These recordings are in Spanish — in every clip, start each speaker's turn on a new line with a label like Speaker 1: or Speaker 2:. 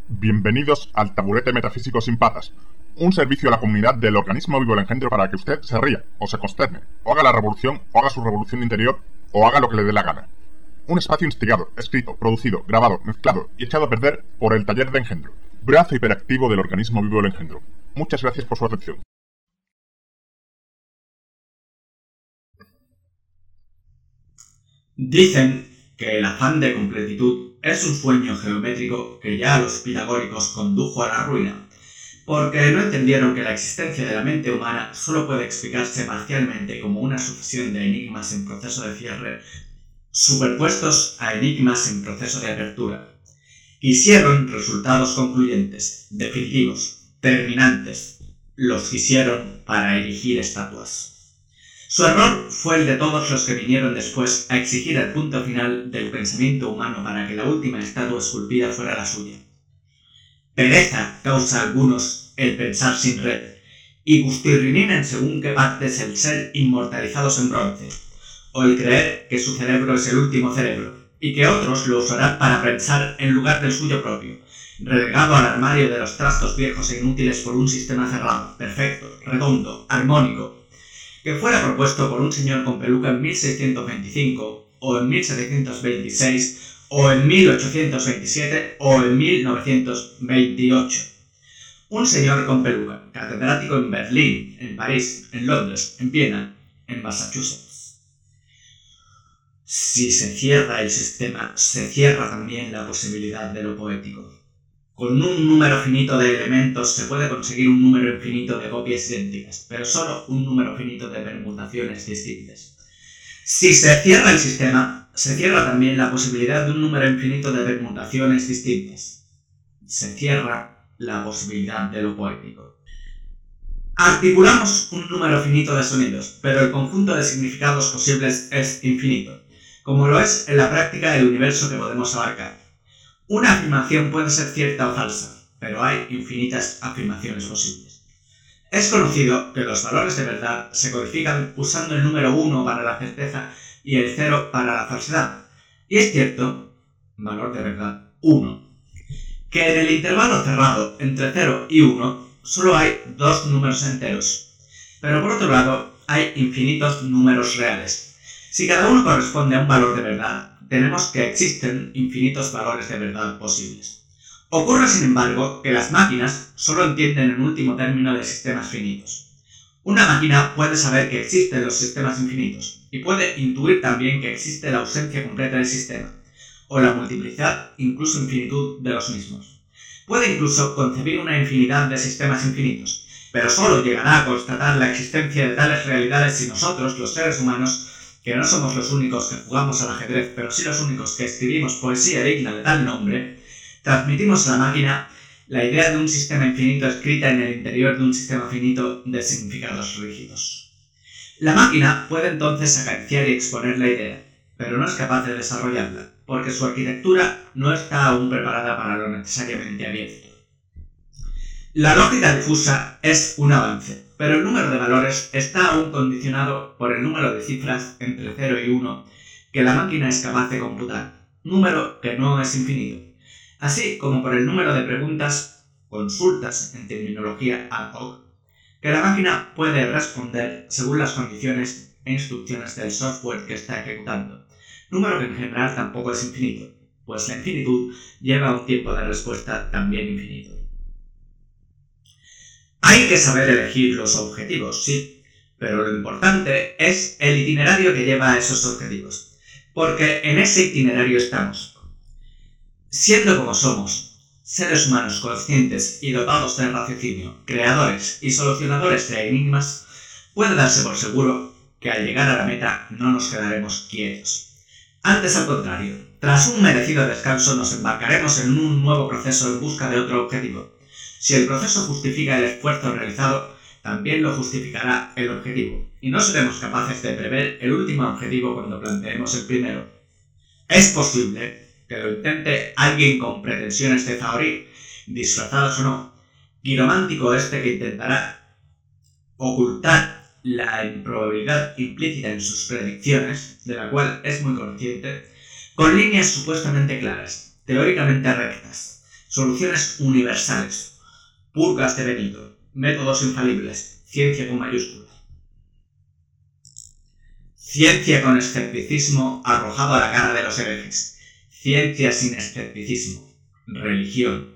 Speaker 1: Bienvenidos al Taburete Metafísico Sin Patas, un servicio a la comunidad del organismo vivo El Engendro para que usted se ría, o se consterne, o haga la revolución, o haga su revolución interior, o haga lo que le dé la gana. Un espacio instigado, escrito, producido, grabado, mezclado y echado a perder por el Taller de Engendro, brazo hiperactivo del organismo vivo El Engendro. Muchas gracias por su atención.
Speaker 2: Dicen que el afán de completitud es un sueño geométrico que ya a los pitagóricos condujo a la ruina, porque no entendieron que la existencia de la mente humana solo puede explicarse parcialmente como una sucesión de enigmas en proceso de cierre, superpuestos a enigmas en proceso de apertura. Quisieron resultados concluyentes, definitivos, terminantes. Los quisieron para erigir estatuas. Su error fue el de todos los que vinieron después a exigir el punto final del pensamiento humano para que la última estatua esculpida fuera la suya. Pereza causa a algunos el pensar sin red, y gustirrinina en según qué partes el ser inmortalizados en bronce, o el creer que su cerebro es el último cerebro, y que otros lo usarán para pensar en lugar del suyo propio, relegado al armario de los trastos viejos e inútiles por un sistema cerrado, perfecto, redondo, armónico, que fuera propuesto por un señor con peluca en 1625, o en 1726, o en 1827, o en 1928. Un señor con peluca, catedrático en Berlín, en París, en Londres, en Viena, en Massachusetts. Si se cierra el sistema, se cierra también la posibilidad de lo poético. Con un número finito de elementos se puede conseguir un número infinito de copias idénticas, pero solo un número finito de permutaciones distintas. Si se cierra el sistema, se cierra también la posibilidad de un número infinito de permutaciones distintas. Se cierra la posibilidad de lo poético. Articulamos un número finito de sonidos, pero el conjunto de significados posibles es infinito, como lo es en la práctica del universo que podemos abarcar. Una afirmación puede ser cierta o falsa, pero hay infinitas afirmaciones posibles. Es conocido que los valores de verdad se codifican usando el número 1 para la certeza y el 0 para la falsedad. Y es cierto, valor de verdad 1, que en el intervalo cerrado entre 0 y 1 solo hay dos números enteros. Pero por otro lado, hay infinitos números reales. Si cada uno corresponde a un valor de verdad, tenemos que existen infinitos valores de verdad posibles. Ocurre, sin embargo, que las máquinas solo entienden en último término de sistemas finitos. Una máquina puede saber que existen los sistemas infinitos, y puede intuir también que existe la ausencia completa del sistema, o la multiplicidad, incluso infinitud, de los mismos. Puede incluso concebir una infinidad de sistemas infinitos, pero solo llegará a constatar la existencia de tales realidades si nosotros, los seres humanos, que no somos los únicos que jugamos al ajedrez, pero sí los únicos que escribimos poesía digna de tal nombre, transmitimos a la máquina la idea de un sistema infinito escrita en el interior de un sistema finito de significados rígidos. La máquina puede entonces acariciar y exponer la idea, pero no es capaz de desarrollarla, porque su arquitectura no está aún preparada para lo necesariamente abierto. La lógica difusa es un avance, pero el número de valores está aún condicionado por el número de cifras entre 0 y 1 que la máquina es capaz de computar, número que no es infinito, así como por el número de preguntas, consultas en terminología ad hoc, que la máquina puede responder según las condiciones e instrucciones del software que está ejecutando, número que en general tampoco es infinito, pues la infinitud lleva un tiempo de respuesta también infinito. Hay que saber elegir los objetivos, sí, pero lo importante es el itinerario que lleva a esos objetivos, porque en ese itinerario estamos. Siendo como somos, seres humanos conscientes y dotados de raciocinio, creadores y solucionadores de enigmas, puede darse por seguro que al llegar a la meta no nos quedaremos quietos. Antes, al contrario, tras un merecido descanso nos embarcaremos en un nuevo proceso en busca de otro objetivo. Si el proceso justifica el esfuerzo realizado, también lo justificará el objetivo, y no seremos capaces de prever el último objetivo cuando planteemos el primero. Es posible que lo intente alguien con pretensiones de Zahorí, disfrazadas o no, quiromántico que intentará ocultar la improbabilidad implícita en sus predicciones, de la cual es muy consciente, con líneas supuestamente claras, teóricamente rectas, soluciones universales, purgas de Benito, métodos infalibles, ciencia con mayúsculas. Ciencia con escepticismo arrojado a la cara de los herejes. Ciencia sin escepticismo. Religión.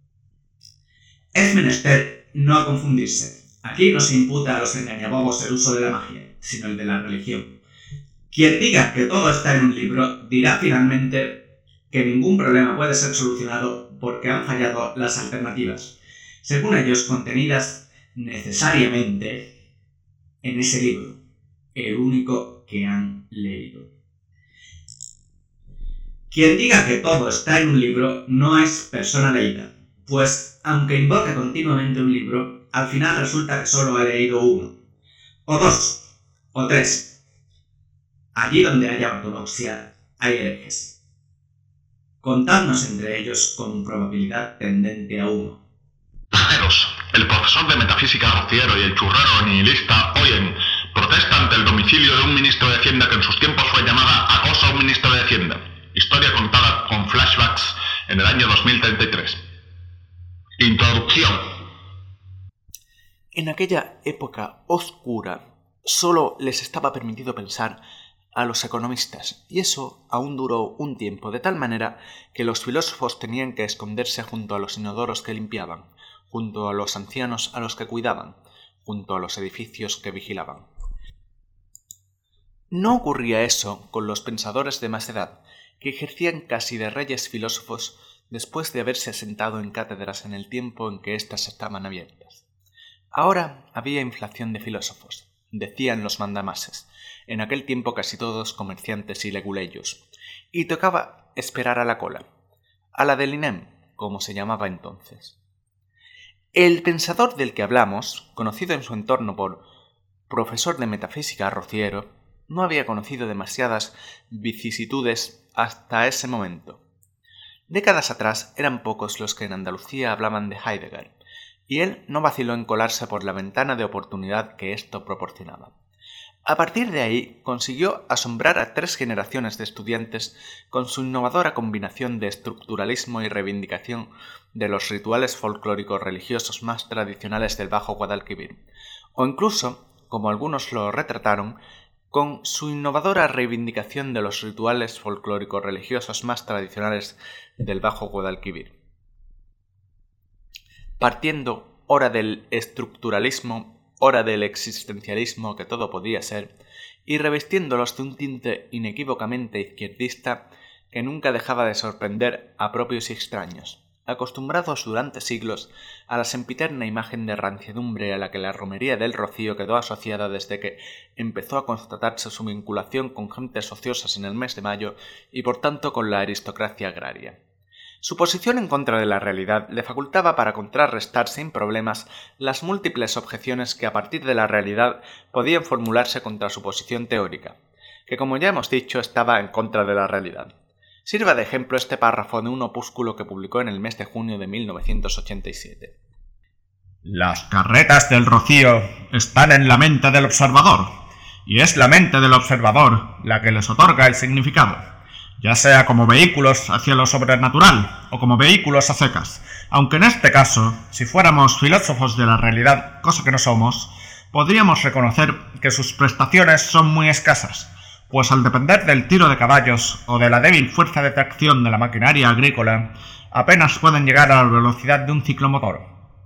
Speaker 2: Es menester no confundirse. Aquí no se imputa a los engañabobos el uso de la magia, sino el de la religión. Quien diga que todo está en un libro, dirá finalmente que ningún problema puede ser solucionado porque han fallado las alternativas, según ellos contenidas necesariamente en ese libro, el único que han leído. Quien diga que todo está en un libro no es persona leída, pues aunque invoque continuamente un libro, al final resulta que solo ha leído uno, o dos, o tres. Allí donde haya ortodoxia, hay herejes. Contadnos entre ellos con probabilidad tendente a 1.
Speaker 3: Pajeros, el profesor de metafísica Rociero y el churrero nihilista Oyen protesta ante el domicilio de un ministro de Hacienda que en sus tiempos fue llamada acoso a un ministro de Hacienda. Historia contada con flashbacks en el año 2033. Introducción.
Speaker 4: En aquella época oscura, solo les estaba permitido pensar a los economistas, y eso aún duró un tiempo, de tal manera que los filósofos tenían que esconderse junto a los inodoros que limpiaban, junto a los ancianos a los que cuidaban, junto a los edificios que vigilaban. No ocurría eso con los pensadores de más edad, que ejercían casi de reyes filósofos después de haberse sentado en cátedras en el tiempo en que éstas estaban abiertas. Ahora había inflación de filósofos, decían los mandamases, en aquel tiempo casi todos comerciantes y leguleyos, y tocaba esperar a la cola, a la del INEM, como se llamaba entonces. El pensador del que hablamos, conocido en su entorno por profesor de metafísica Rociero, no había conocido demasiadas vicisitudes hasta ese momento. Décadas atrás eran pocos los que en Andalucía hablaban de Heidegger, y él no vaciló en colarse por la ventana de oportunidad que esto proporcionaba. A partir de ahí consiguió asombrar a 3 generaciones de estudiantes con su innovadora combinación de estructuralismo y reivindicación de los rituales folclóricos religiosos más tradicionales del Bajo Guadalquivir, o incluso, como algunos lo retrataron, con su innovadora reivindicación de los rituales folclóricos religiosos más tradicionales del Bajo Guadalquivir. Partiendo ora del estructuralismo, ora del existencialismo que todo podía ser, y revestiéndolos de un tinte inequívocamente izquierdista que nunca dejaba de sorprender a propios y extraños, acostumbrados durante siglos a la sempiterna imagen de ranciedumbre a la que la romería del Rocío quedó asociada desde que empezó a constatarse su vinculación con gentes ociosas en el mes de mayo y por tanto con la aristocracia agraria. Su posición en contra de la realidad le facultaba para contrarrestar sin problemas las múltiples objeciones que a partir de la realidad podían formularse contra su posición teórica, que como ya hemos dicho estaba en contra de la realidad. Sirva de ejemplo este párrafo de un opúsculo que publicó en el mes de junio de 1987.
Speaker 5: Las carretas del Rocío están en la mente del observador, y es la mente del observador la que les otorga el significado, ya sea como vehículos hacia lo sobrenatural o como vehículos a secas, aunque en este caso, si fuéramos filósofos de la realidad, cosa que no somos, podríamos reconocer que sus prestaciones son muy escasas, pues al depender del tiro de caballos o de la débil fuerza de tracción de la maquinaria agrícola, apenas pueden llegar a la velocidad de un ciclomotor.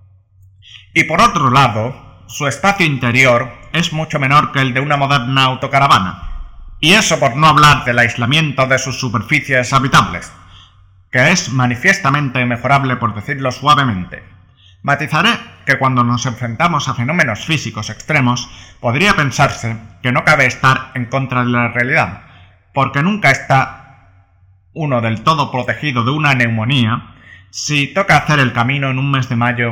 Speaker 5: Y por otro lado, su espacio interior es mucho menor que el de una moderna autocaravana, y eso por no hablar del aislamiento de sus superficies habitables, que es manifiestamente mejorable por decirlo suavemente. Matizaré que cuando nos enfrentamos a fenómenos físicos extremos, podría pensarse que no cabe estar en contra de la realidad, porque nunca está uno del todo protegido de una neumonía si toca hacer el camino en un mes de mayo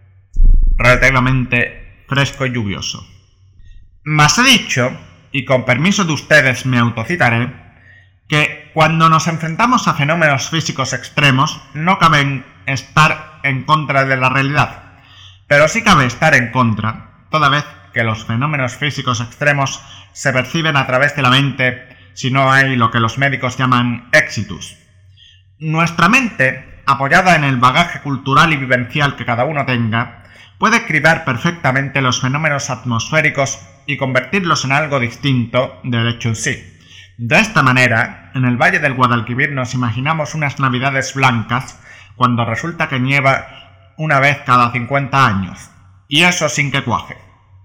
Speaker 5: relativamente fresco y lluvioso. Mas he dicho, y con permiso de ustedes me autocitaré, que cuando nos enfrentamos a fenómenos físicos extremos no cabe estar en contra de la realidad, pero sí cabe estar en contra, toda vez que los fenómenos físicos extremos se perciben a través de la mente si no hay lo que los médicos llaman exitus. Nuestra mente apoyada en el bagaje cultural y vivencial que cada uno tenga, puede cribar perfectamente los fenómenos atmosféricos y convertirlos en algo distinto del hecho en sí. De esta manera, en el Valle del Guadalquivir nos imaginamos unas navidades blancas cuando resulta que nieva una vez cada 50 años, y eso sin que cuaje.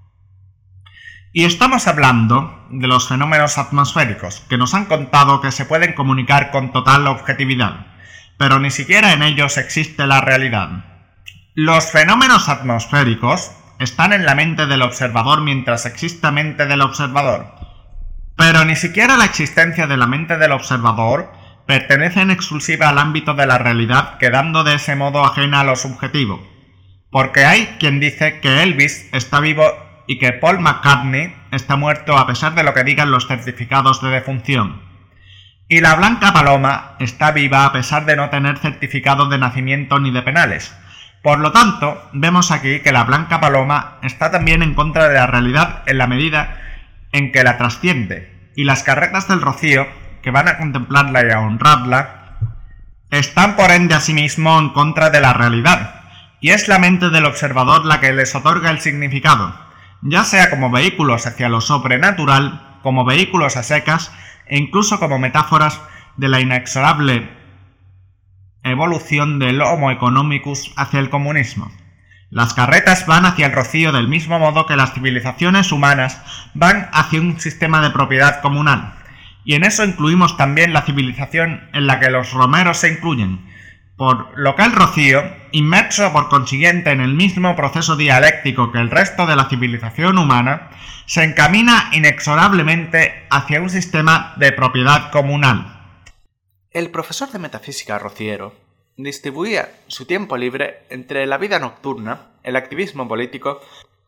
Speaker 5: Y estamos hablando de los fenómenos atmosféricos, que nos han contado que se pueden comunicar con total objetividad, pero ni siquiera en ellos existe la realidad. Los fenómenos atmosféricos están en la mente del observador mientras exista mente del observador, pero ni siquiera la existencia de la mente del observador pertenece en exclusiva al ámbito de la realidad, quedando de ese modo ajena a lo subjetivo, porque hay quien dice que Elvis está vivo y que Paul McCartney está muerto a pesar de lo que digan los certificados de defunción. Y la Blanca Paloma está viva a pesar de no tener certificado de nacimiento ni de penales. Por lo tanto, vemos aquí que la Blanca Paloma está también en contra de la realidad en la medida en que la trasciende, y las carretas del Rocío, que van a contemplarla y a honrarla, están por ende asimismo en contra de la realidad, y es la mente del observador la que les otorga el significado, ya sea como vehículos hacia lo sobrenatural, como vehículos a secas, e incluso como metáforas de la inexorable evolución del Homo economicus hacia el comunismo. Las carretas van hacia el Rocío del mismo modo que las civilizaciones humanas van hacia un sistema de propiedad comunal, y en eso incluimos también la civilización en la que los romeros se incluyen, por lo que el Rocío, inmerso por consiguiente en el mismo proceso dialéctico que el resto de la civilización humana, se encamina inexorablemente hacia un sistema de propiedad comunal.
Speaker 4: El profesor de metafísica Rociero distribuía su tiempo libre entre la vida nocturna, el activismo político,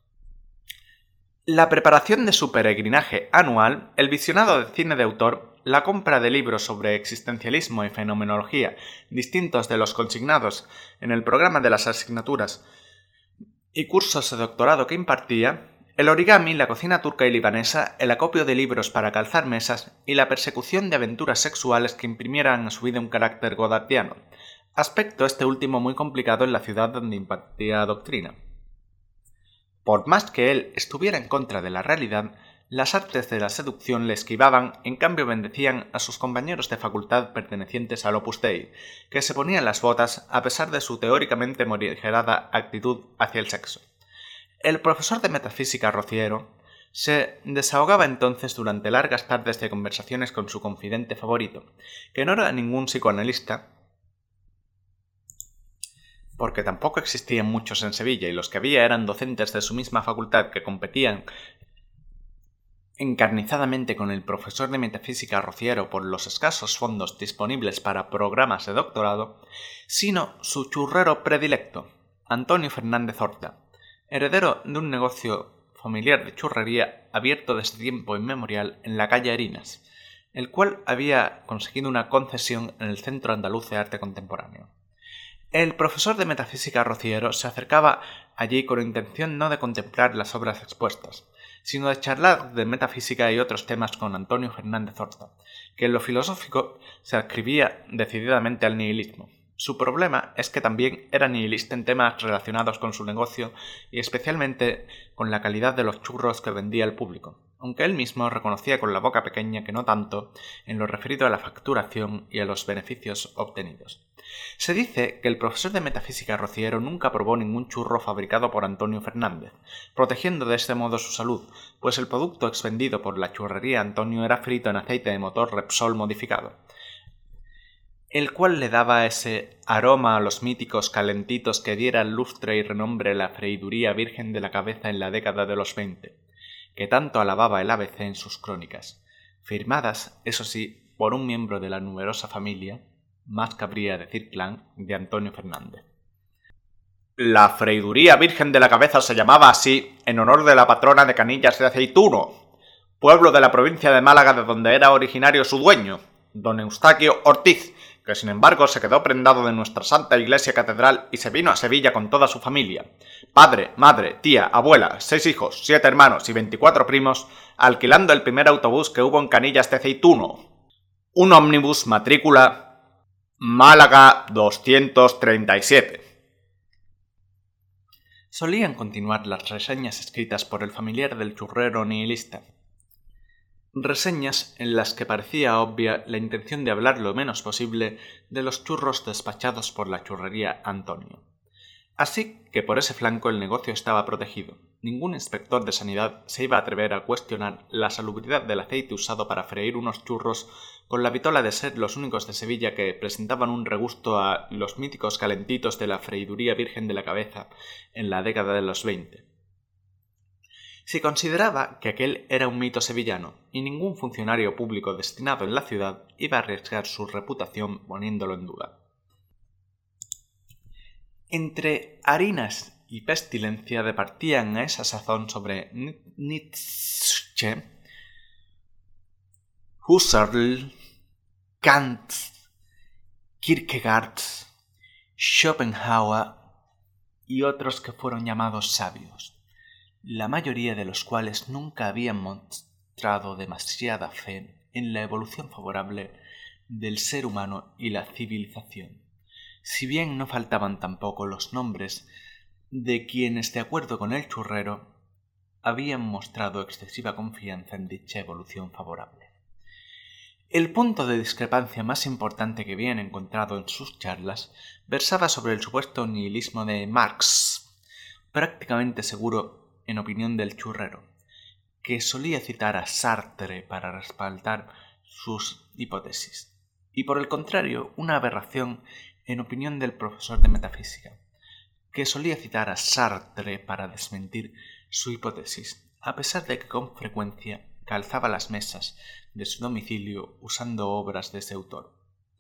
Speaker 4: la preparación de su peregrinaje anual, el visionado de cine de autor, la compra de libros sobre existencialismo y fenomenología distintos de los consignados en el programa de las asignaturas y cursos de doctorado que impartía, el origami, la cocina turca y libanesa, el acopio de libros para calzar mesas y la persecución de aventuras sexuales que imprimieran a su vida un carácter godardiano, aspecto este último muy complicado en la ciudad donde impartía doctrina. Por más que él estuviera en contra de la realidad, las artes de la seducción le esquivaban, en cambio bendecían a sus compañeros de facultad pertenecientes al Opus Dei, que se ponían las botas a pesar de su teóricamente morigerada actitud hacia el sexo. El profesor de metafísica Rociero se desahogaba entonces durante largas tardes de conversaciones con su confidente favorito, que no era ningún psicoanalista, porque tampoco existían muchos en Sevilla y los que había eran docentes de su misma facultad que competían encarnizadamente con el profesor de metafísica Rociero por los escasos fondos disponibles para programas de doctorado, sino su churrero predilecto, Antonio Fernández Horta, heredero de un negocio familiar de churrería abierto desde tiempo inmemorial en la calle Erinas, el cual había conseguido una concesión en el Centro Andaluz de Arte Contemporáneo. El profesor de metafísica Rociero se acercaba allí con intención no de contemplar las obras expuestas, sino de charlar de metafísica y otros temas con Antonio Fernández Horta, que en lo filosófico se adscribía decididamente al nihilismo. Su problema es que también era nihilista en temas relacionados con su negocio y especialmente con la calidad de los churros que vendía al público, aunque él mismo reconocía con la boca pequeña que no tanto en lo referido a la facturación y a los beneficios obtenidos. Se dice que el profesor de metafísica Rociero nunca probó ningún churro fabricado por Antonio Fernández, protegiendo de este modo su salud, pues el producto expendido por la churrería Antonio era frito en aceite de motor Repsol modificado, el cual le daba ese aroma a los míticos calentitos que diera lustre y renombre la freiduría virgen de la cabeza en la década de los 20, que tanto alababa el ABC en sus crónicas, firmadas, eso sí, por un miembro de la numerosa familia, más cabría decir clan, de Antonio Fernández. La freiduría virgen de la cabeza se llamaba así en honor de la patrona de Canillas de Aceituno, pueblo de la provincia de Málaga de donde era originario su dueño, don Eustaquio Ortiz, que sin embargo se quedó prendado de nuestra santa iglesia catedral y se vino a Sevilla con toda su familia, padre, madre, tía, abuela, 6 hijos, 7 hermanos y 24 primos, alquilando el primer autobús que hubo en Canillas de Aceituno, un ómnibus matrícula
Speaker 5: Málaga 237.
Speaker 4: Solían continuar las reseñas escritas por el familiar del churrero nihilista. Reseñas en las que parecía obvia la intención de hablar lo menos posible de los churros despachados por la churrería Antonio. Así que por ese flanco el negocio estaba protegido. Ningún inspector de sanidad se iba a atrever a cuestionar la salubridad del aceite usado para freír unos churros con la vitola de ser los únicos de Sevilla que presentaban un regusto a los míticos calentitos de la freiduría Virgen de la Cabeza en la década de los 20. Se consideraba que aquel era un mito sevillano y ningún funcionario público destinado en la ciudad iba a arriesgar su reputación poniéndolo en duda. Entre harinas y pestilencia departían a esa sazón sobre Nietzsche, Husserl, Kant, Kierkegaard, Schopenhauer y otros que fueron llamados sabios, la mayoría de los cuales nunca habían mostrado demasiada fe en la evolución favorable del ser humano y la civilización. Si bien no faltaban tampoco los nombres de quienes, de acuerdo con el churrero, habían mostrado excesiva confianza en dicha evolución favorable. El punto de discrepancia más importante que habían encontrado en sus charlas versaba sobre el supuesto nihilismo de Marx, prácticamente seguro en opinión del churrero, que solía citar a Sartre para respaldar sus hipótesis, y por el contrario, una aberración en opinión del profesor de metafísica, que solía citar a Sartre para desmentir su hipótesis, a pesar de que con frecuencia calzaba las mesas de su domicilio usando obras de ese autor.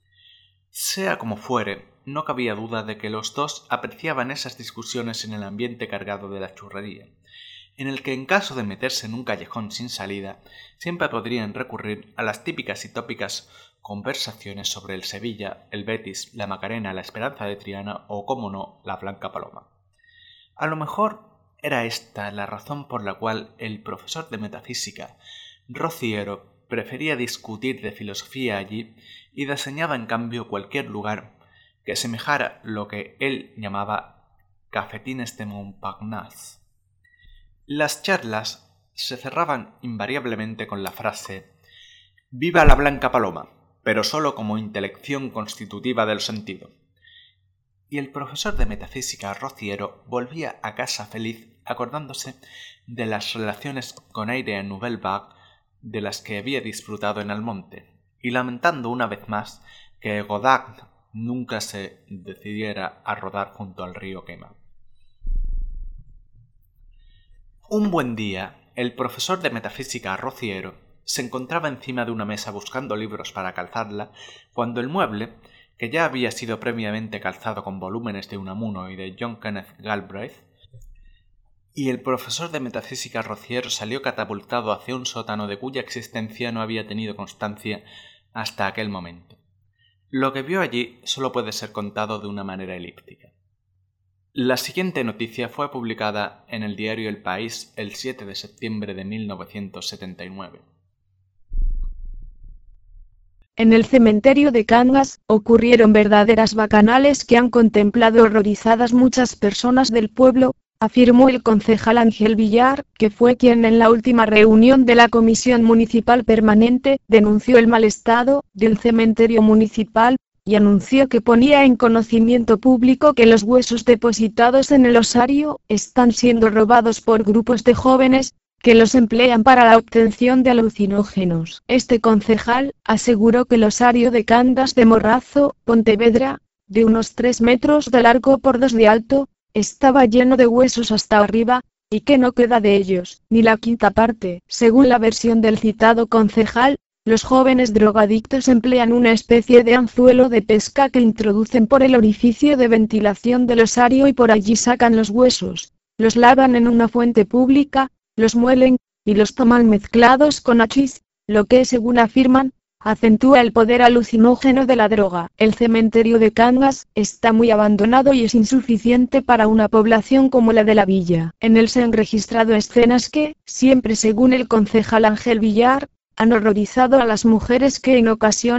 Speaker 4: Sea como fuere, no cabía duda de que los dos apreciaban esas discusiones en el ambiente cargado de la churrería, en el que en caso de meterse en un callejón sin salida, siempre podrían recurrir a las típicas y tópicas conversaciones sobre el Sevilla, el Betis, la Macarena, la Esperanza de Triana o, como no, la Blanca Paloma. A lo mejor era esta la razón por la cual el profesor de metafísica, Rociero, prefería discutir de filosofía allí y diseñaba en cambio cualquier lugar que semejara lo que él llamaba cafetines de Montparnasse. Las charlas se cerraban invariablemente con la frase «Viva la Blanca Paloma», pero sólo como intelección constitutiva del sentido. Y el profesor de metafísica Rociero volvía a casa feliz acordándose de las relaciones con aire Nouvelle Vague de las que había disfrutado en Almonte, y lamentando una vez más que Godard nunca se decidiera a rodar junto al río Quema. Un buen día, el profesor de metafísica Rociero se encontraba encima de una mesa buscando libros para calzarla, cuando el mueble, que ya había sido previamente calzado con volúmenes de Unamuno y de John Kenneth Galbraith, y el profesor de metafísica Rociero salió catapultado hacia un sótano de cuya existencia no había tenido constancia hasta aquel momento. Lo que vio allí solo puede ser contado de una manera elíptica. La siguiente noticia fue publicada en el diario El País el 7 de septiembre de 1979.
Speaker 6: En el cementerio de Cangas, ocurrieron verdaderas bacanales que han contemplado horrorizadas muchas personas del pueblo, afirmó el concejal Ángel Villar, que fue quien en la última reunión de la Comisión Municipal Permanente denunció el mal estado del cementerio municipal, y anunció que ponía en conocimiento público que los huesos depositados en el osario están siendo robados por grupos de jóvenes, que los emplean para la obtención de alucinógenos. Este concejal aseguró que el osario de Cangas de Morrazo, Pontevedra, de unos 3 metros de largo por 2 de alto, estaba lleno de huesos hasta arriba, y que no queda de ellos ni la quinta parte. Según la versión del citado concejal, los jóvenes drogadictos emplean una especie de anzuelo de pesca que introducen por el orificio de ventilación del osario y por allí sacan los huesos, los lavan en una fuente pública, los muelen, y los toman mezclados con hachís, lo que, según afirman, acentúa el poder alucinógeno de la droga. El cementerio de Cangas está muy abandonado y es insuficiente para una población como la de la villa. En él se han registrado escenas que, siempre según el concejal Ángel Villar, han horrorizado a las mujeres que en ocasiones,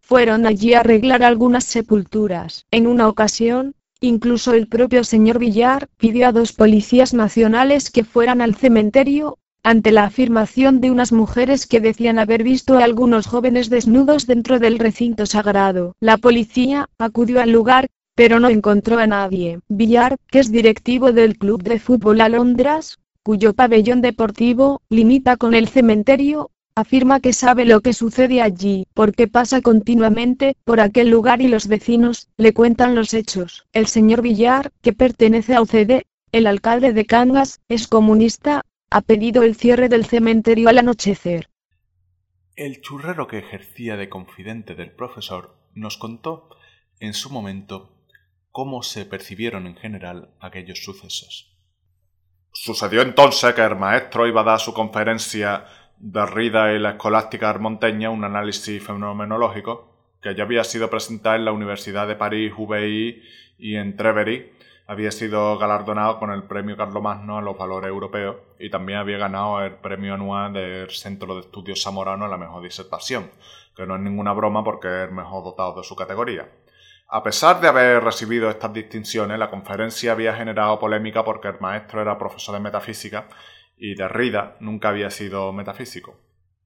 Speaker 6: Fueron allí a arreglar algunas sepulturas. En una ocasión, incluso el propio señor Villar pidió a 2 policías nacionales que fueran al cementerio, ante la afirmación de unas mujeres que decían haber visto a algunos jóvenes desnudos dentro del recinto sagrado. La policía acudió al lugar, pero no encontró a nadie. Villar, que es directivo del Club de Fútbol Alondras, cuyo pabellón deportivo limita con el cementerio, afirma que sabe lo que sucede allí, porque pasa continuamente por aquel lugar y los vecinos le cuentan los hechos. El señor Villar, que pertenece a UCD, el alcalde de Cangas, es comunista, ha pedido el cierre del cementerio al anochecer.
Speaker 4: El churrero que ejercía de confidente del profesor nos contó, en su momento, cómo se percibieron en general aquellos sucesos.
Speaker 5: Sucedió entonces que el maestro iba a dar su conferencia Derrida y la escolástica armonteña, un análisis fenomenológico, que ya había sido presentada en la Universidad de París, UBI, y en Trèveris había sido galardonado con el premio Carlomagno a los valores europeos y también había ganado el premio anual del Centro de Estudios Zamorano a la mejor disertación, que no es ninguna broma porque es el mejor dotado de su categoría. A pesar de haber recibido estas distinciones, la conferencia había generado polémica porque el maestro era profesor de metafísica y Derrida nunca había sido metafísico.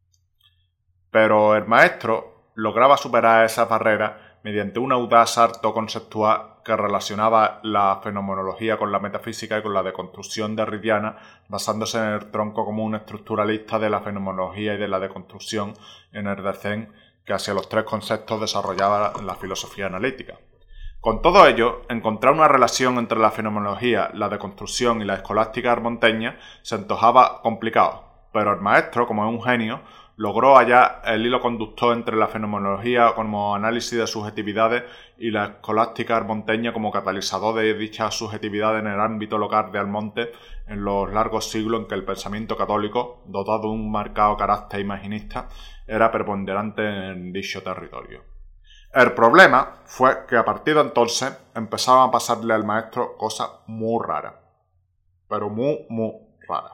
Speaker 5: Pero el maestro lograba superar esas barreras mediante un audaz salto conceptual que relacionaba la fenomenología con la metafísica y con la deconstrucción derridiana, basándose en el tronco común estructuralista de la fenomenología y de la deconstrucción en el Descent, que hacia los 3 conceptos desarrollaba la filosofía analítica. Con todo ello, encontrar una relación entre la fenomenología, la deconstrucción y la escolástica armonteña se antojaba complicado, pero el maestro, como es un genio, logró hallar el hilo conductor entre la fenomenología como análisis de subjetividades y la escolástica armonteña como catalizador de dicha subjetividad en el ámbito local de Almonte en los largos siglos en que el pensamiento católico, dotado de un marcado carácter imaginista, era preponderante en dicho territorio. El problema fue que a partir de entonces empezaban a pasarle al maestro cosas muy raras, pero muy raras.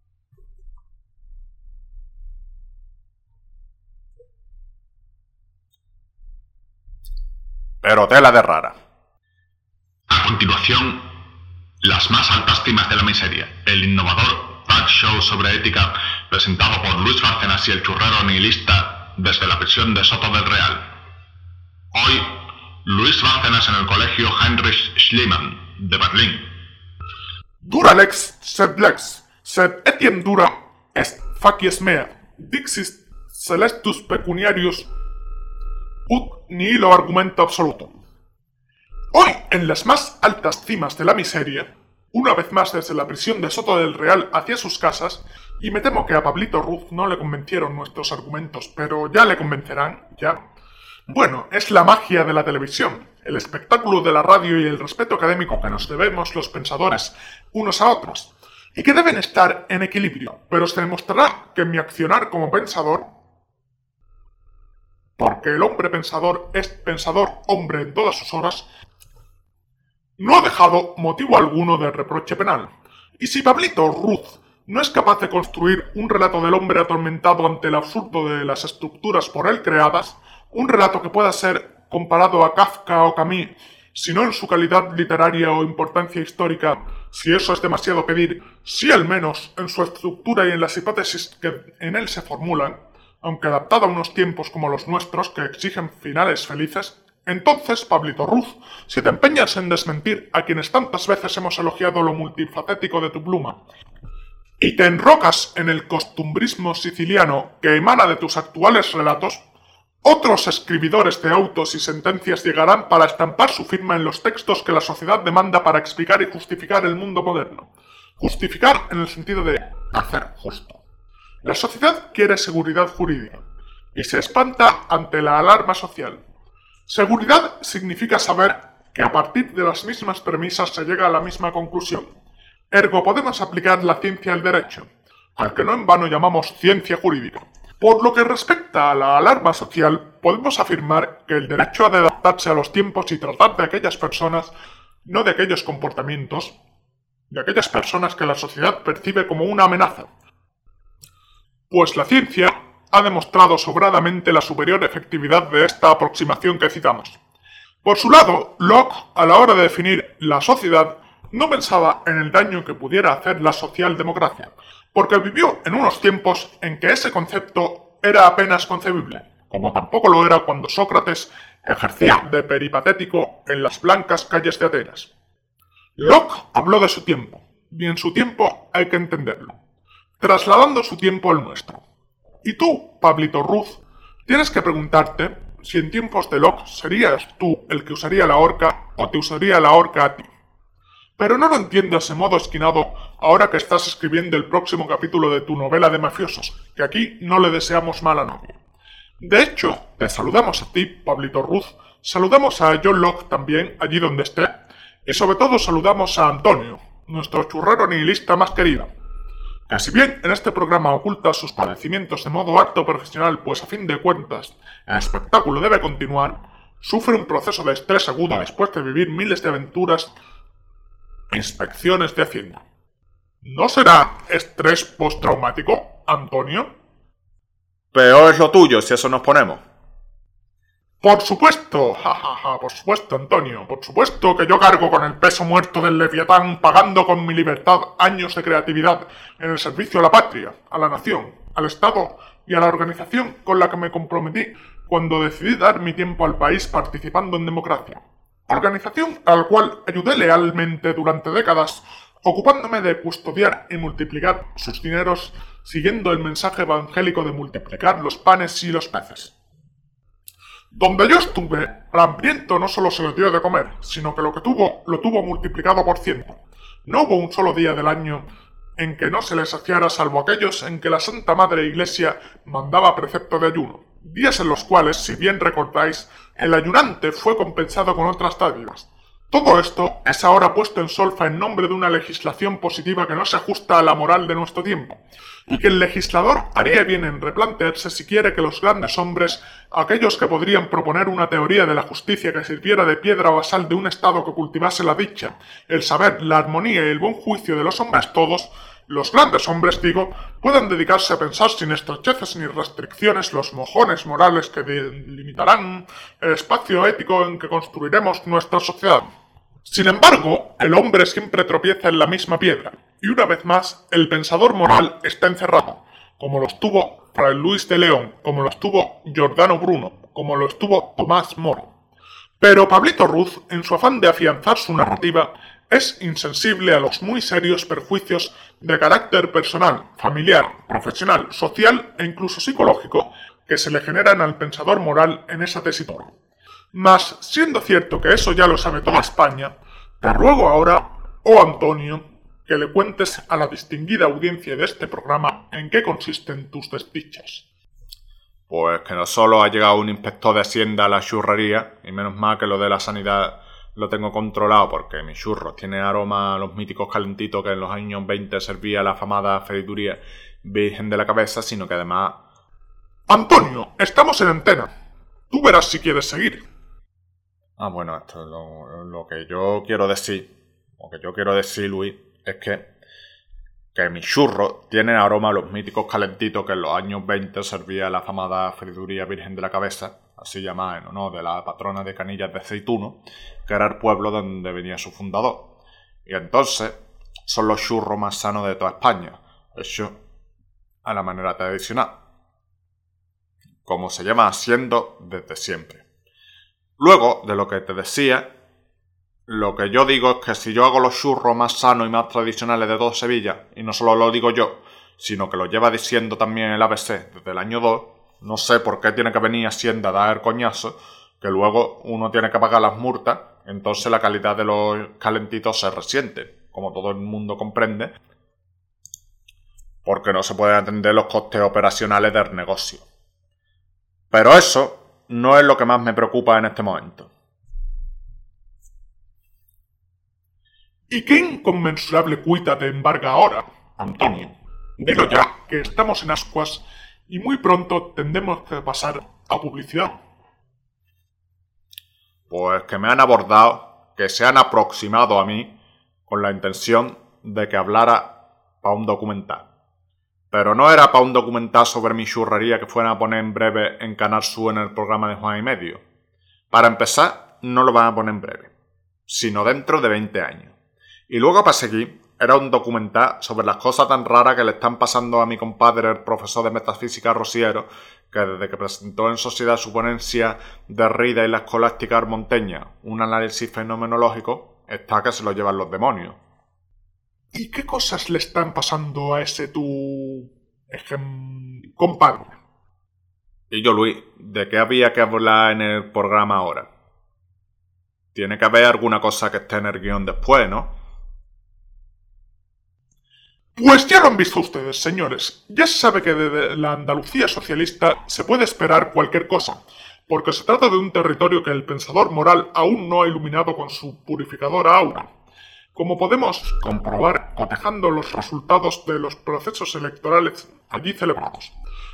Speaker 5: Pero tela de rara.
Speaker 3: A continuación, las más altas cimas de la miseria, el innovador talk show sobre ética presentado por Luis Bárcenas y el churrero nihilista desde la prisión de Soto del Real. Hoy, Luis Bárcenas en el colegio Heinrich Schliemann de Berlín.
Speaker 1: Duralex, sed lex, sed etiam dura est facies mea, dixis celestus pecuniarius ut nihilo argumento absoluto. Hoy, en las más altas cimas de la miseria, una vez más desde la prisión de Soto del Real hacia sus casas, y me temo que a Pablito Ruz no le convencieron nuestros argumentos, pero ya le convencerán, ya. Bueno, es la magia de la televisión, el espectáculo de la radio y el respeto académico que nos debemos los pensadores unos a otros, y que deben estar en equilibrio, pero se demostrará que mi accionar como pensador, porque el hombre pensador es pensador hombre en todas sus horas, no ha dejado motivo alguno de reproche penal. Y si Pablito Ruz no es capaz de construir un relato del hombre atormentado ante el absurdo de las estructuras por él creadas, un relato que pueda ser comparado a Kafka o Camus, si no en su calidad literaria o importancia histórica, si eso es demasiado pedir, sí al menos en su estructura y en las hipótesis que en él se formulan, aunque adaptada a unos tiempos como los nuestros que exigen finales felices, entonces, Pablito Ruz, si te empeñas en desmentir a quienes tantas veces hemos elogiado lo multifacético de tu pluma, y te enrocas en el costumbrismo siciliano que emana de tus actuales relatos, otros escribidores de autos y sentencias llegarán para estampar su firma en los textos que la sociedad demanda para explicar y justificar el mundo moderno. Justificar en el sentido de hacer justo. La sociedad quiere seguridad jurídica y se espanta ante la alarma social. Seguridad significa saber que a partir de las mismas premisas se llega a la misma conclusión. Ergo podemos aplicar la ciencia al derecho, al que no en vano llamamos ciencia jurídica. Por lo que respecta a la alarma social, podemos afirmar que el derecho ha de adaptarse a los tiempos y tratar de aquellas personas, no de aquellos comportamientos, de aquellas personas que la sociedad percibe como una amenaza. Pues la ciencia ha demostrado sobradamente la superior efectividad de esta aproximación que citamos. Por su lado, Locke, a la hora de definir la sociedad, no pensaba en el daño que pudiera hacer la socialdemocracia, porque vivió en unos tiempos en que ese concepto era apenas concebible, como tampoco lo era cuando Sócrates ejercía de peripatético en las blancas calles de Atenas. Locke habló de su tiempo, y en su tiempo hay que entenderlo, trasladando su tiempo al nuestro. Y tú, Pablito Ruz, tienes que preguntarte si en tiempos de Locke serías tú el que usaría la horca o te usaría la horca a ti. Pero no lo entiendas de modo esquinado ahora que estás escribiendo el próximo capítulo de tu novela de mafiosos, que aquí no le deseamos mal a nadie. De hecho, te saludamos a ti, Pablito Ruz, saludamos a John Locke también, allí donde esté, y sobre todo saludamos a Antonio, nuestro churrero nihilista más querido, que si bien en este programa oculta sus padecimientos de modo acto profesional, pues a fin de cuentas el espectáculo debe continuar, sufre un proceso de estrés agudo después de vivir miles de aventuras e inspecciones de Hacienda. ¿No será estrés postraumático, Antonio?
Speaker 5: Peor es lo tuyo si eso nos ponemos.
Speaker 1: Por supuesto, por supuesto, Antonio, por supuesto que yo cargo con el peso muerto del Leviatán, pagando con mi libertad años de creatividad en el servicio a la patria, a la nación, al Estado y a la organización con la que me comprometí cuando decidí dar mi tiempo al país participando en democracia. Organización a la cual ayudé lealmente durante décadas, ocupándome de custodiar y multiplicar sus dineros, siguiendo el mensaje evangélico de multiplicar los panes y los peces. Donde yo estuve, al hambriento no solo se le dio de comer, sino que lo tuvo multiplicado por 100. No hubo un solo día del año en que no se le saciara, salvo aquellos en que la Santa Madre Iglesia mandaba precepto de ayuno. Días en los cuales, si bien recordáis, el ayunante fue compensado con otras dádivas. Todo esto es ahora puesto en solfa en nombre de una legislación positiva que no se ajusta a la moral de nuestro tiempo, y que el legislador haría bien en replantearse si quiere que los grandes hombres, aquellos que podrían proponer una teoría de la justicia que sirviera de piedra basal de un Estado que cultivase la dicha, el saber, la armonía y el buen juicio de los hombres todos, los grandes hombres, digo, puedan dedicarse a pensar sin estrecheces ni restricciones los mojones morales que delimitarán el espacio ético en que construiremos nuestra sociedad. Sin embargo, el hombre siempre tropieza en la misma piedra, y una vez más, el pensador moral está encerrado, como lo estuvo Fray Luis de León, como lo estuvo Giordano Bruno, como lo estuvo Tomás Moro. Pero Pablito Ruz, en su afán de afianzar su narrativa, es insensible a los muy serios perjuicios de carácter personal, familiar, profesional, social e incluso psicológico que se le generan al pensador moral en esa tesitura. Mas, siendo cierto que eso ya lo sabe toda España, te ruego ahora, oh Antonio, que le cuentes a la distinguida audiencia de este programa en qué consisten tus desdichas.
Speaker 5: Pues que no solo ha llegado un inspector de Hacienda a la churrería, y menos mal que lo de la sanidad lo tengo controlado porque mi churro tiene aroma a los míticos calentitos que en los años 20 servía la afamada Freiduría Virgen de la Cabeza, sino que además...
Speaker 1: Antonio, estamos en antena. Tú verás si quieres seguir.
Speaker 5: Bueno, esto es lo que yo quiero decir. Lo que yo quiero decir, Luis, es que mi churro tiene aroma a los míticos calentitos que en los años 20 servía la afamada Freiduría Virgen de la Cabeza, así llamada en honor de la patrona de Canillas de Aceituno, que era el pueblo donde venía su fundador. Y entonces son los churros más sanos de toda España, hechos a la manera tradicional, como se llama haciendo desde siempre. Luego, de lo que te decía, lo que yo digo es que si yo hago los churros más sanos y más tradicionales de toda Sevilla, y no solo lo digo yo, sino que lo lleva diciendo también el ABC desde el año 2, no sé por qué tiene que venir Hacienda a dar el coñazo, que luego uno tiene que pagar las multas, entonces la calidad de los calentitos se resiente, como todo el mundo comprende, porque no se pueden atender los costes operacionales del negocio. Pero eso no es lo que más me preocupa en este momento.
Speaker 1: ¿Y qué inconmensurable cuita te embarga ahora, Antonio? Digo ya que estamos en ascuas y muy pronto tendremos que pasar a publicidad.
Speaker 5: Pues que me han abordado, que se han aproximado a mí con la intención de que hablara para un documental. Pero no era para un documental sobre mi churrería que fueran a poner en breve en Canal Sur en el programa de Juan y Medio. Para empezar, no lo van a poner en breve, sino dentro de 20 años. Y luego, para seguir, era un documental sobre las cosas tan raras que le están pasando a mi compadre, el profesor de metafísica Rosiero, que desde que presentó en sociedad su ponencia de Rida y la escolástica armonteña, un análisis fenomenológico, está que se lo llevan los demonios.
Speaker 1: ¿Y qué cosas le están pasando a ese tu compadre?
Speaker 5: Y yo, Luis, ¿de qué había que hablar en el programa ahora? Tiene que haber alguna cosa que esté en el guión después, ¿no?
Speaker 1: Pues ya lo han visto ustedes, señores. Ya se sabe que desde la Andalucía socialista se puede esperar cualquier cosa, porque se trata de un territorio que el pensador moral aún no ha iluminado con su purificadora aura, como podemos comprobar cotejando los resultados de los procesos electorales allí celebrados.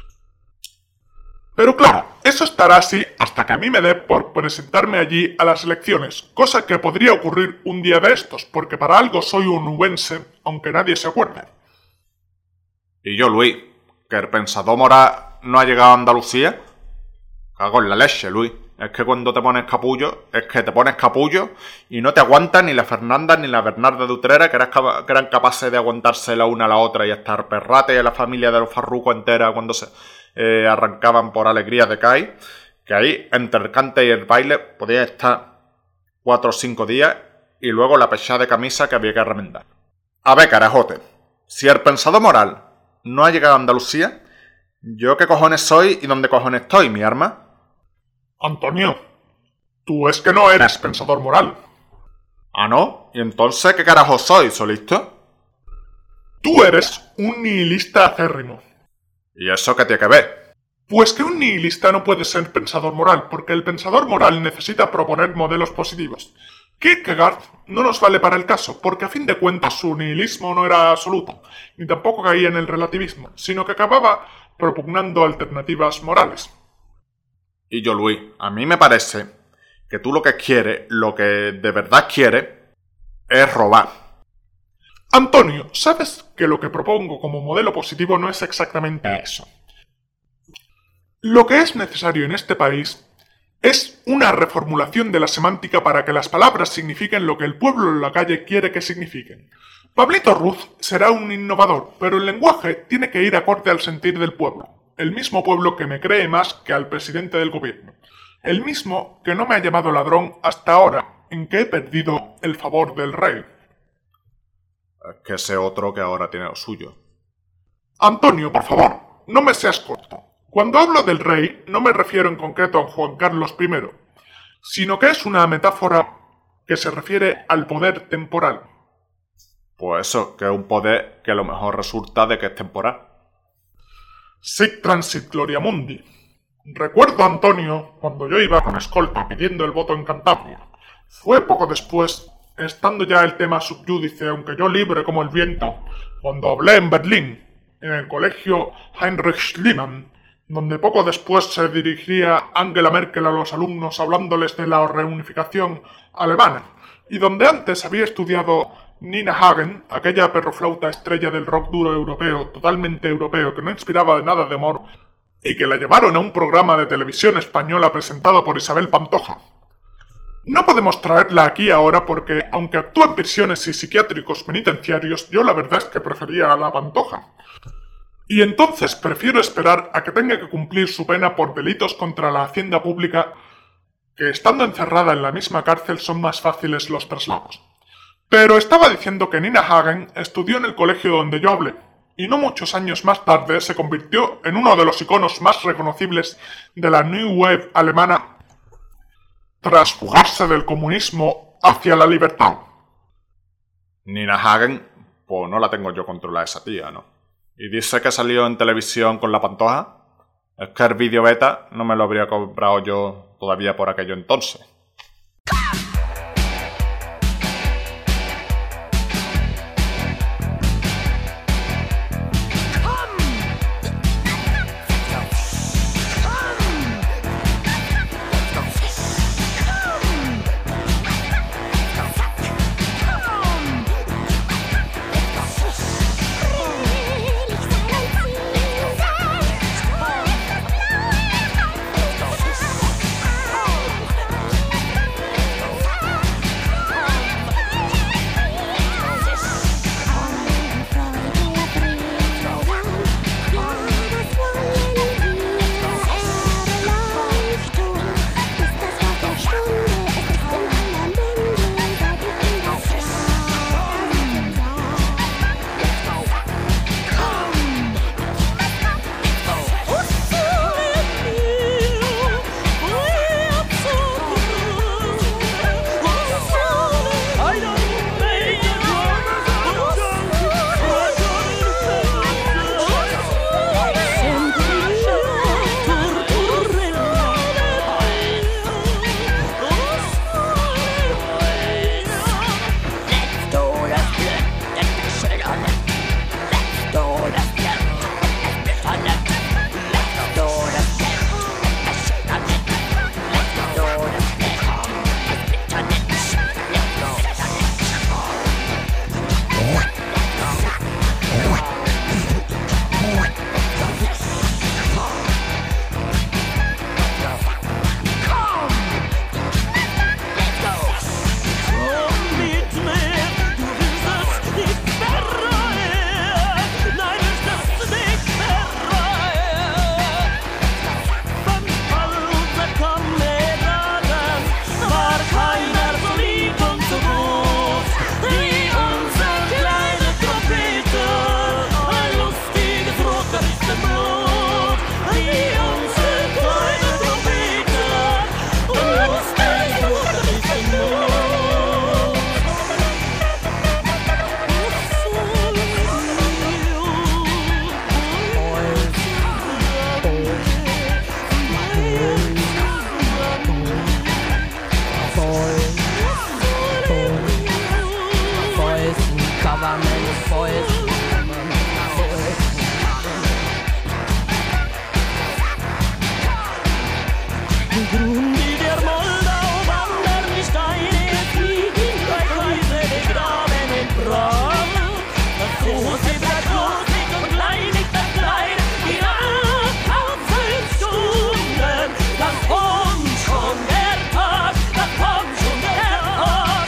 Speaker 1: Pero claro, eso estará así hasta que a mí me dé por presentarme allí a las elecciones, cosa que podría ocurrir un día de estos, porque para algo soy un ubense, aunque nadie se acuerde.
Speaker 5: Y yo, Luis, que el pensador moral no ha llegado a Andalucía. Cago en la leche, Luis. Es que cuando te pones capullo, y no te aguantan ni la Fernanda ni la Bernarda de Utrera, que eran capaces de aguantarse la una a la otra y estar Perrate y a la familia de los Farrucos entera cuando se arrancaban por alegría de CAI, que ahí, entre el cante y el baile, podía estar 4 o 5 días y luego la pechada de camisa que había que remendar. A ver, carajote, si el pensador moral no ha llegado a Andalucía, ¿yo qué cojones soy y dónde cojones estoy, mi arma?
Speaker 1: Antonio, tú es que no eres pensador moral.
Speaker 5: ¿Ah, no? ¿Y entonces qué carajo soy, solisto?
Speaker 1: Tú eres un nihilista acérrimo.
Speaker 5: ¿Y eso qué tiene que ver?
Speaker 1: Pues que un nihilista no puede ser pensador moral, porque el pensador moral necesita proponer modelos positivos. Kierkegaard no nos vale para el caso, porque a fin de cuentas su nihilismo no era absoluto, ni tampoco caía en el relativismo, sino que acababa propugnando alternativas morales.
Speaker 5: Y yo, Luis, a mí me parece que tú lo que de verdad quieres, es robar.
Speaker 1: Antonio, sabes que lo que propongo como modelo positivo no es exactamente eso. Lo que es necesario en este país es una reformulación de la semántica para que las palabras signifiquen lo que el pueblo en la calle quiere que signifiquen. Pablito Ruz será un innovador, pero el lenguaje tiene que ir acorde al sentir del pueblo. El mismo pueblo que me cree más que al presidente del gobierno. El mismo que no me ha llamado ladrón hasta ahora, en que he perdido el favor del rey.
Speaker 5: Es que ese otro que ahora tiene lo suyo.
Speaker 1: Antonio, por favor, no me seas corto. Cuando hablo del rey, no me refiero en concreto a Juan Carlos I, sino que es una metáfora que se refiere al poder temporal.
Speaker 5: Pues eso, que es un poder que a lo mejor resulta de que es temporal.
Speaker 1: Sic transit gloria mundi. Recuerdo, Antonio, cuando yo iba con escolta pidiendo el voto en Cantabria. Fue poco después, estando ya el tema subyúdice, aunque yo libre como el viento, cuando hablé en Berlín, en el colegio Heinrich Schliemann, donde poco después se dirigiría Angela Merkel a los alumnos hablándoles de la reunificación alemana, y donde antes había estudiado Nina Hagen, aquella perroflauta estrella del rock duro europeo, totalmente europeo, que no inspiraba de nada de amor, y que la llevaron a un programa de televisión española presentado por Isabel Pantoja. No podemos traerla aquí ahora porque, aunque actúa en prisiones y psiquiátricos penitenciarios, yo la verdad es que prefería a la Pantoja. Y entonces prefiero esperar a que tenga que cumplir su pena por delitos contra la hacienda pública, que estando encerrada en la misma cárcel son más fáciles los traslados. Pero estaba diciendo que Nina Hagen estudió en el colegio donde yo hablé, y no muchos años más tarde se convirtió en uno de los iconos más reconocibles de la New Wave alemana tras fugarse del comunismo hacia la libertad.
Speaker 5: Nina Hagen, pues no la tengo yo controlada esa tía, ¿no? Y dice que salió en televisión con la Pantoja. Es que el vídeo beta no me lo habría comprado yo todavía por aquello entonces.
Speaker 7: government boys. Grund i der Moldau wandern die Steine, fliegen gleich Häuser begraben in Brand. Das Große bleibt großig und kleinig bleibt klein, die tausend Stunden, das kommt schon der Tag, das kommt schon der Tag.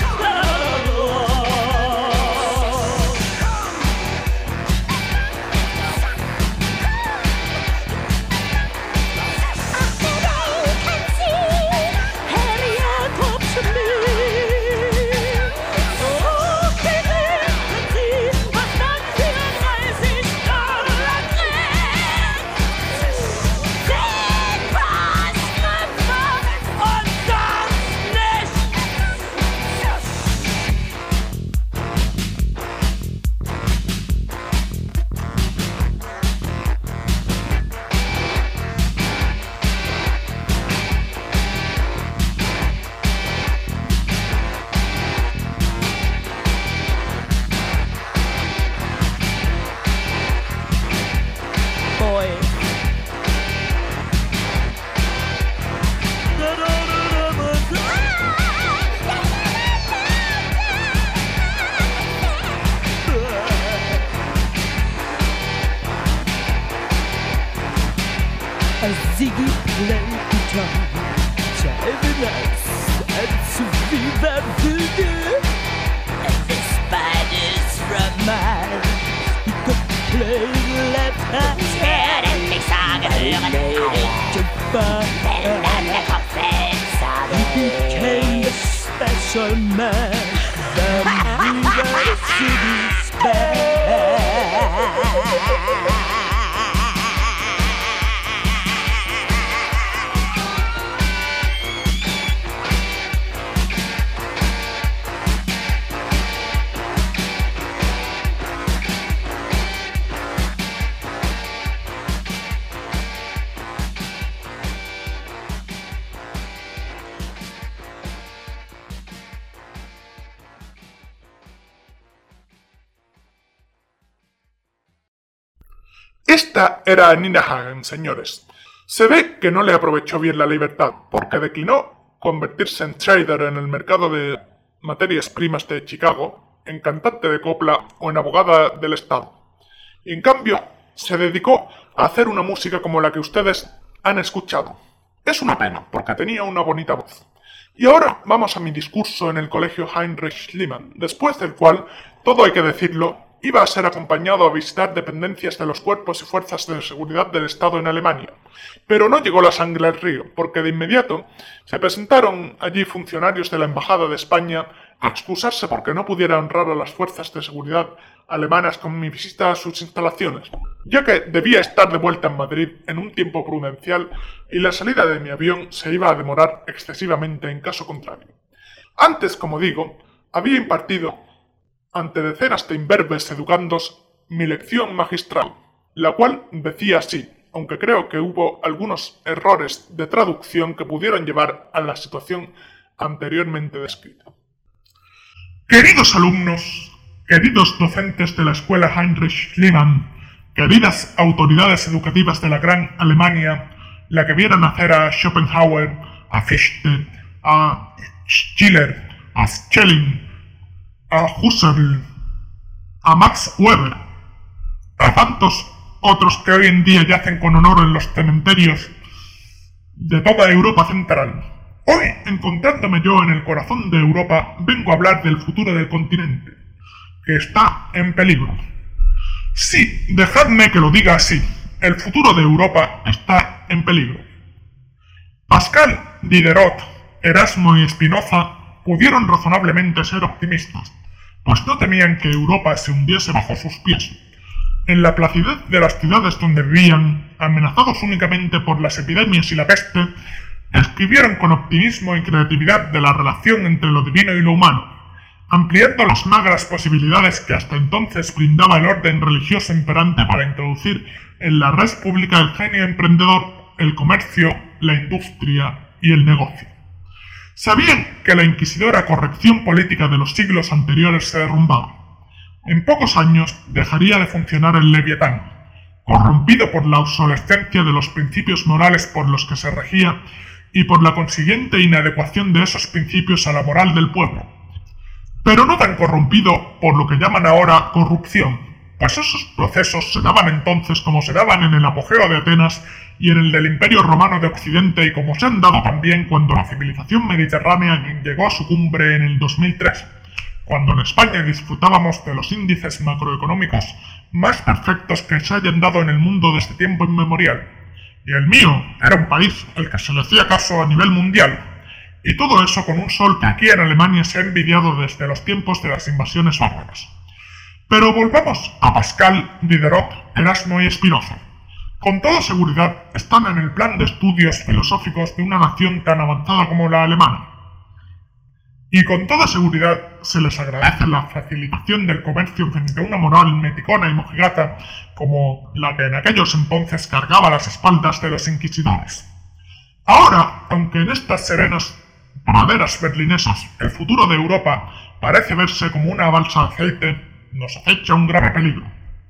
Speaker 7: Ziggy played guitar, jiving us, and to viva voodoo. And the spiders from Mars, he could play letters.
Speaker 8: Werden mich sagen hören, wenn der Kopf fällt,
Speaker 7: He became the special man, the Viva Ziggy's band.
Speaker 1: Esta era Nina Hagen, señores. Se ve que no le aprovechó bien la libertad, porque declinó convertirse en trader en el mercado de materias primas de Chicago, en cantante de copla o en abogada del Estado. Y en cambio, se dedicó a hacer una música como la que ustedes han escuchado. Es una pena, porque tenía una bonita voz. Y ahora vamos a mi discurso en el colegio Heinrich Schliemann, después del cual, todo hay que decirlo, iba a ser acompañado a visitar dependencias de los cuerpos y fuerzas de seguridad del Estado en Alemania. Pero no llegó la sangre al río, porque de inmediato se presentaron allí funcionarios de la Embajada de España a excusarse porque no pudiera honrar a las fuerzas de seguridad alemanas con mi visita a sus instalaciones, ya que debía estar de vuelta en Madrid en un tiempo prudencial y la salida de mi avión se iba a demorar excesivamente en caso contrario. Antes, como digo, había impartido ante decenas de imberbes educandos mi lección magistral, la cual decía así, aunque creo que hubo algunos errores de traducción que pudieron llevar a la situación anteriormente descrita. Queridos alumnos, queridos docentes de la escuela Heinrich Schliemann, queridas autoridades educativas de la gran Alemania, la que vieran nacer a Schopenhauer, a Fichte, a Schiller, a Schelling, a Husserl, a Max Weber, a tantos otros que hoy en día yacen con honor en los cementerios de toda Europa central. Hoy, encontrándome yo en el corazón de Europa, vengo a hablar del futuro del continente, que está en peligro. Sí, dejadme que lo diga así, el futuro de Europa está en peligro. Pascal, Diderot, Erasmo y Spinoza pudieron razonablemente ser optimistas, pues no temían que Europa se hundiese bajo sus pies. En la placidez de las ciudades donde vivían, amenazados únicamente por las epidemias y la peste, escribieron con optimismo y creatividad de la relación entre lo divino y lo humano, ampliando las magras posibilidades que hasta entonces brindaba el orden religioso imperante para introducir en la red pública el genio emprendedor, el comercio, la industria y el negocio. Sabían que la inquisidora corrección política de los siglos anteriores se derrumbaba. En pocos años dejaría de funcionar el Leviatán, corrompido por la obsolescencia de los principios morales por los que se regía y por la consiguiente inadecuación de esos principios a la moral del pueblo. Pero no tan corrompido por lo que llaman ahora corrupción, pues esos procesos se daban entonces como se daban en el apogeo de Atenas y en el del Imperio Romano de Occidente y como se han dado también cuando la civilización mediterránea llegó a su cumbre en el 2003, cuando en España disfrutábamos de los índices macroeconómicos más perfectos que se hayan dado en el mundo desde tiempo inmemorial. Y el mío era un país al que se le hacía caso a nivel mundial, y todo eso con un sol que aquí en Alemania se ha envidiado desde los tiempos de las invasiones bárbaras. Pero volvamos a Pascal, Diderot, Erasmo y Spinoza. Con toda seguridad están en el plan de estudios filosóficos de una nación tan avanzada como la alemana. Y con toda seguridad se les agradece la facilitación del comercio frente a una moral meticona y mojigata como la que en aquellos entonces cargaba las espaldas de los inquisidores. Ahora, aunque en estas serenas praderas berlinesas el futuro de Europa parece verse como una balsa de aceite, nos acecha un grave peligro.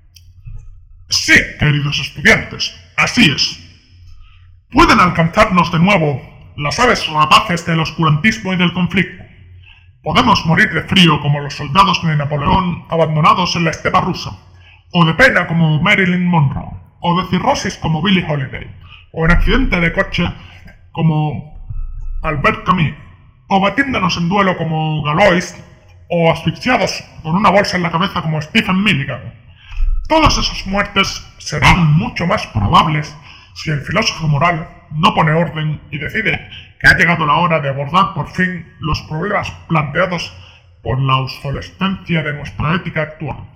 Speaker 1: Sí, queridos estudiantes, así es. Pueden alcanzarnos de nuevo las aves rapaces del oscurantismo y del conflicto. Podemos morir de frío como los soldados de Napoleón abandonados en la estepa rusa, o de pena como Marilyn Monroe, o de cirrosis como Billie Holiday, o en accidente de coche como Albert Camus, o batiéndonos en duelo como Galois, o asfixiados con una bolsa en la cabeza como Stephen Milligan. Todas esas muertes serán mucho más probables si el filósofo moral no pone orden y decide que ha llegado la hora de abordar por fin los problemas planteados por la obsolescencia de nuestra ética actual.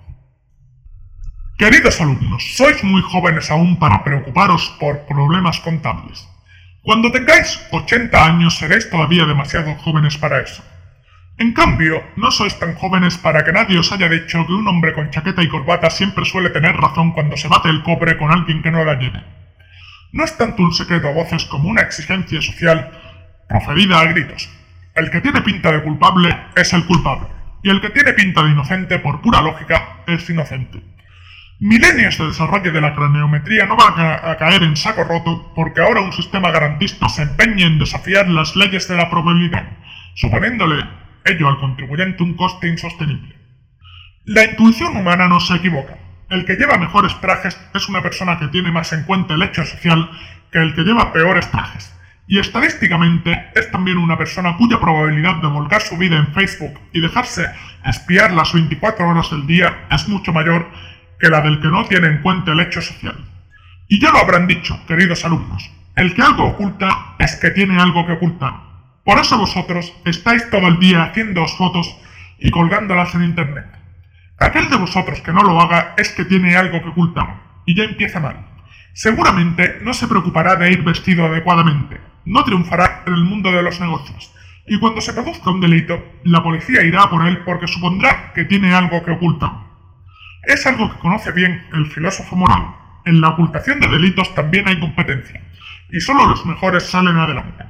Speaker 1: Queridos alumnos, sois muy jóvenes aún para preocuparos por problemas contables. Cuando tengáis 80 años seréis todavía demasiado jóvenes para eso. En cambio, no sois tan jóvenes para que nadie os haya dicho que un hombre con chaqueta y corbata siempre suele tener razón cuando se bate el cobre con alguien que no la lleve. No es tanto un secreto a voces como una exigencia social proferida a gritos. El que tiene pinta de culpable es el culpable, y el que tiene pinta de inocente por pura lógica es inocente. Milenios de desarrollo de la craneometría no van a caer en saco roto porque ahora un sistema garantista se empeñe en desafiar las leyes de la probabilidad, suponiéndole ello al contribuyente un coste insostenible. La intuición humana no se equivoca. El que lleva mejores trajes es una persona que tiene más en cuenta el hecho social que el que lleva peores trajes. Y estadísticamente es también una persona cuya probabilidad de volcar su vida en Facebook y dejarse espiar las 24 horas del día es mucho mayor que la del que no tiene en cuenta el hecho social. Y ya lo habrán dicho, queridos alumnos, el que algo oculta es que tiene algo que ocultar. Por eso vosotros estáis todo el día haciéndoos fotos y colgándolas en internet. Aquel de vosotros que no lo haga es que tiene algo que ocultar, y ya empieza mal. Seguramente no se preocupará de ir vestido adecuadamente, no triunfará en el mundo de los negocios, y cuando se produzca un delito, la policía irá por él porque supondrá que tiene algo que ocultar. Es algo que conoce bien el filósofo moral. En la ocultación de delitos también hay competencia, y solo los mejores salen adelante.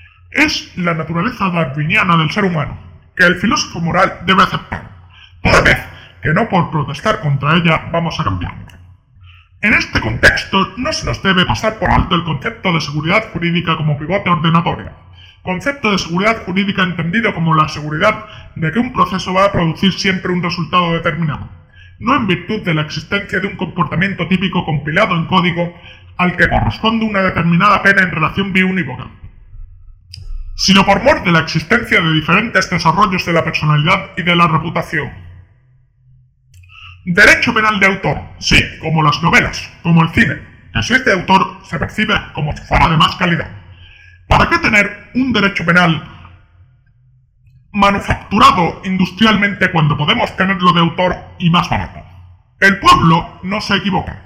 Speaker 1: Es la naturaleza darwiniana del ser humano, que el filósofo moral debe aceptar, toda vez que no por protestar contra ella vamos a cambiar. En este contexto no se nos debe pasar por alto el concepto de seguridad jurídica como pivote ordenatoria, concepto de seguridad jurídica entendido como la seguridad de que un proceso va a producir siempre un resultado determinado, no en virtud de la existencia de un comportamiento típico compilado en código al que corresponde una determinada pena en relación biunívoca, sino por mor de la existencia de diferentes desarrollos de la personalidad y de la reputación. Derecho penal de autor, sí, como las novelas, como el cine, que si es de autor se percibe como si fuera de más calidad. ¿Para qué tener un derecho penal manufacturado industrialmente cuando podemos tenerlo de autor y más barato? El pueblo no se equivoca.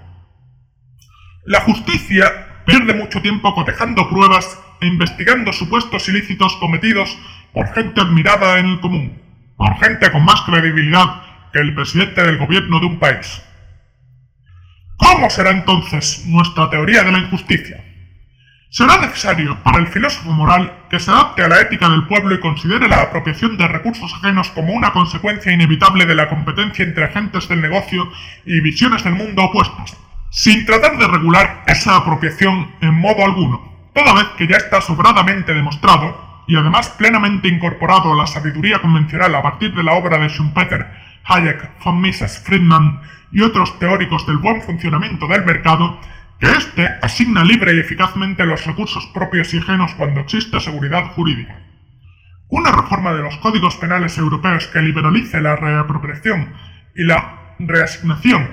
Speaker 1: La justicia pierde mucho tiempo cotejando pruebas e investigando supuestos ilícitos cometidos por gente admirada en el común, por gente con más credibilidad que el presidente del gobierno de un país. ¿Cómo será entonces nuestra teoría de la injusticia? Será necesario para el filósofo moral que se adapte a la ética del pueblo y considere la apropiación de recursos ajenos como una consecuencia inevitable de la competencia entre agentes del negocio y visiones del mundo opuestas, sin tratar de regular esa apropiación en modo alguno, toda vez que ya está sobradamente demostrado, y además plenamente incorporado a la sabiduría convencional a partir de la obra de Schumpeter, Hayek, von Mises, Friedman y otros teóricos del buen funcionamiento del mercado, que éste asigna libre y eficazmente los recursos propios y ajenos cuando existe seguridad jurídica. Una reforma de los códigos penales europeos que liberalice la reapropiación y la reasignación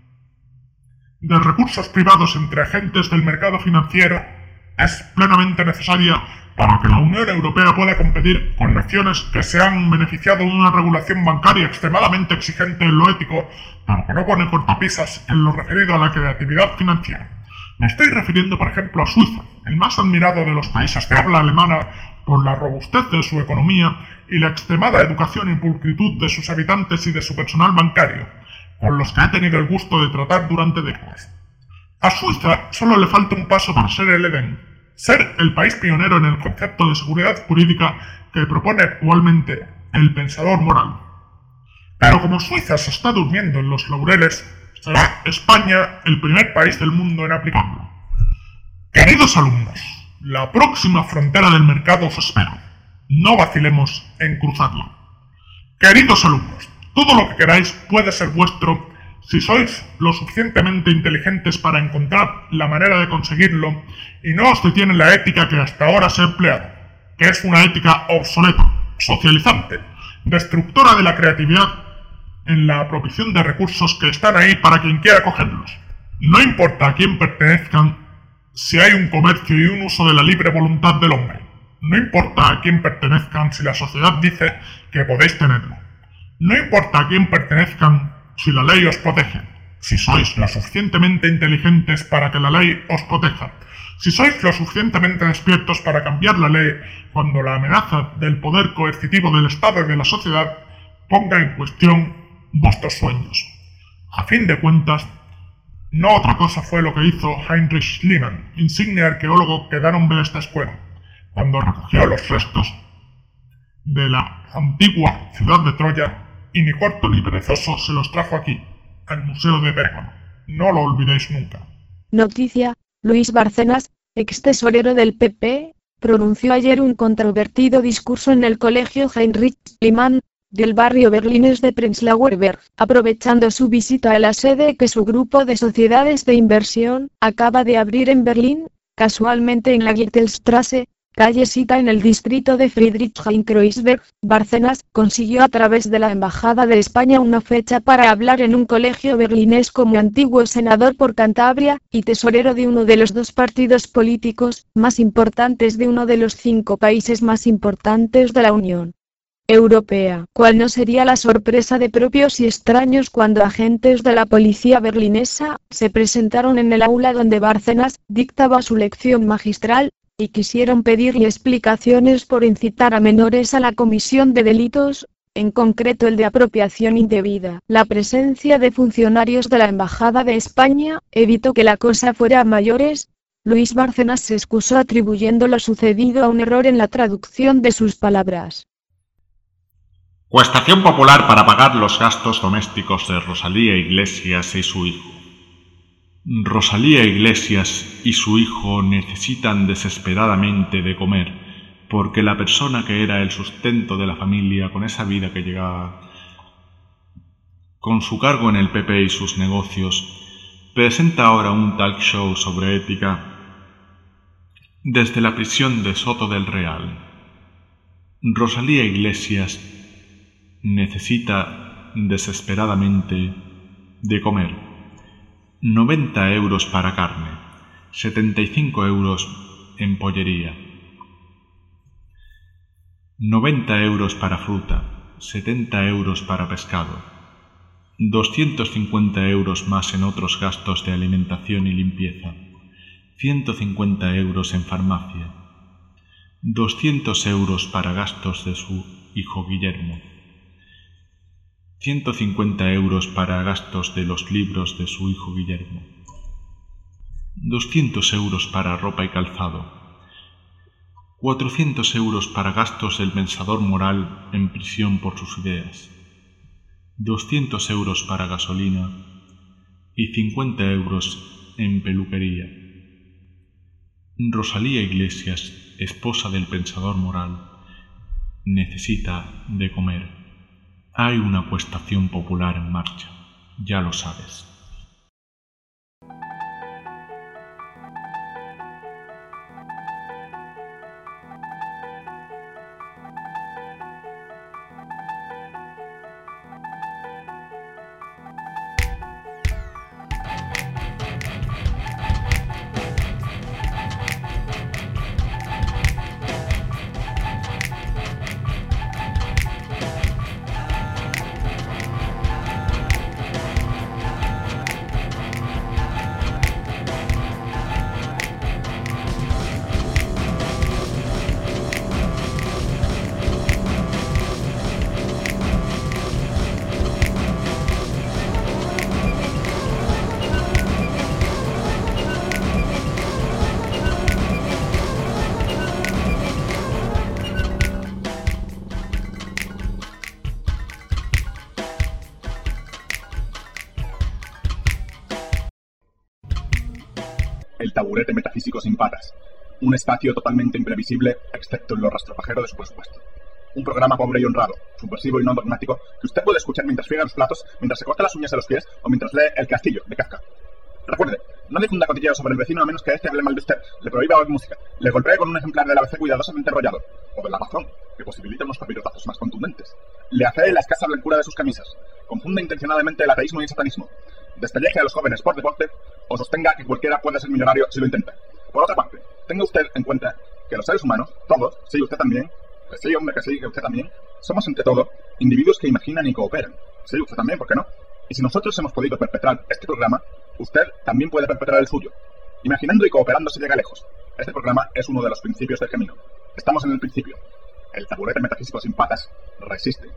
Speaker 1: de recursos privados entre agentes del mercado financiero es plenamente necesaria para que la Unión Europea pueda competir con naciones que se han beneficiado de una regulación bancaria extremadamente exigente en lo ético, pero que no pone cortapisas en lo referido a la creatividad financiera. Me estoy refiriendo, por ejemplo, a Suiza, el más admirado de los países de habla alemana por la robustez de su economía y la extremada educación y pulcritud de sus habitantes y de su personal bancario, con los que ha tenido el gusto de tratar durante décadas. A Suiza solo le falta un paso para ser el Edén, ser el país pionero en el concepto de seguridad jurídica que propone actualmente el pensador moral. Pero como Suiza se está durmiendo en los laureles, será España el primer país del mundo en aplicarlo. Queridos alumnos, la próxima frontera del mercado os espera. No vacilemos en cruzarla. Queridos alumnos, todo lo que queráis puede ser vuestro si sois lo suficientemente inteligentes para encontrar la manera de conseguirlo y no os detiene la ética que hasta ahora se ha empleado, que es una ética obsoleta, socializante, destructora de la creatividad en la apropiación de recursos que están ahí para quien quiera cogerlos. No importa a quién pertenezcan si hay un comercio y un uso de la libre voluntad del hombre. No importa a quién pertenezcan si la sociedad dice que podéis tenerlo. No importa a quién pertenezcan si la ley os protege, si sois lo suficientemente inteligentes para que la ley os proteja, si sois lo suficientemente despiertos para cambiar la ley cuando la amenaza del poder coercitivo del Estado y de la sociedad ponga en cuestión vuestros sueños. A fin de cuentas, no otra cosa fue lo que hizo Heinrich Schliemann, insigne arqueólogo que da nombre a esta escuela, cuando recogió los restos de la antigua ciudad de Troya y ni corto ni perezoso se los trajo aquí, al Museo de Pérgamo. No lo olvidéis nunca.
Speaker 6: Noticia: Luis Bárcenas, ex tesorero del PP, pronunció ayer un controvertido discurso en el colegio Heinrich Schliemann del barrio berlinés de Prenzlauer Berg, aprovechando su visita a la sede que su grupo de sociedades de inversión acaba de abrir en Berlín, casualmente en la Gürtelstraße, callecita en el distrito de Friedrichshain-Kreuzberg. Bárcenas consiguió a través de la Embajada de España una fecha para hablar en un colegio berlinés como antiguo senador por Cantabria, y tesorero de uno de los dos partidos políticos más importantes de uno de los 5 países más importantes de la Unión Europea. ¿Cuál no sería la sorpresa de propios y extraños cuando agentes de la policía berlinesa se presentaron en el aula donde Bárcenas dictaba su lección magistral, y quisieron pedirle explicaciones por incitar a menores a la comisión de delitos, en concreto el de apropiación indebida? La presencia de funcionarios de la Embajada de España evitó que la cosa fuera a mayores. Luis Bárcenas se excusó atribuyendo lo sucedido a un error en la traducción de sus palabras.
Speaker 5: Cuestación popular para pagar los gastos domésticos de Rosalía Iglesias y su hijo. Rosalía Iglesias y su hijo necesitan desesperadamente de comer, porque la persona que era el sustento de la familia con esa vida que llegaba, con su cargo en el PP y sus negocios, presenta ahora un talk show sobre ética desde la prisión de Soto del Real. Rosalía Iglesias necesita desesperadamente de comer. 90 euros para carne, 75 euros en pollería. 90 euros para fruta, 70 euros para pescado. 250 euros más en otros gastos de alimentación y limpieza. 150 euros en farmacia. 200 euros para gastos de su hijo Guillermo. 150 euros para gastos de los libros de su hijo Guillermo.
Speaker 9: 200 euros para ropa y calzado, 400 euros para gastos del pensador moral en prisión por sus ideas, 200 euros para gasolina y 50 euros en peluquería. Rosalía Iglesias, esposa del pensador moral, necesita de comer. Hay una acuestación popular en marcha, ya lo sabes.
Speaker 1: El taburete metafísico sin patas. Un espacio totalmente imprevisible, excepto en lo rastropajero de su presupuesto. Un programa pobre y honrado, subversivo y no dogmático, que usted puede escuchar mientras friega los platos, mientras se corta las uñas de los pies o mientras lee El Castillo, de Kafka. Recuerde, no difunda cotilleos sobre el vecino a menos que éste hable mal de usted, le prohíba oír música, le golpee con un ejemplar del ABC cuidadosamente enrollado, o de La Razón, que posibilita unos papirotazos más contundentes. Le afee la escasa blancura de sus camisas, confunda intencionadamente el ateísmo y el satanismo, despelleje a los jóvenes por deporte, o sostenga que cualquiera puede ser millonario si lo intenta. Por otra parte, tenga usted en cuenta que los seres humanos, todos, sí, usted también, que sí, hombre, que sí, que usted también, somos ante todo individuos que imaginan y cooperan. Sí, usted también, ¿por qué no? Y si nosotros hemos podido perpetrar este programa, usted también puede perpetrar el suyo. Imaginando y cooperando se llega lejos. Este programa es uno de los principios del camino. Estamos en el principio. El taburete metafísico sin patas resiste.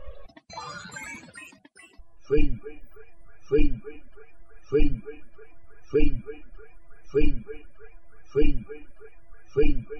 Speaker 10: Fin, fin, fin, fin, fin, fin, fin.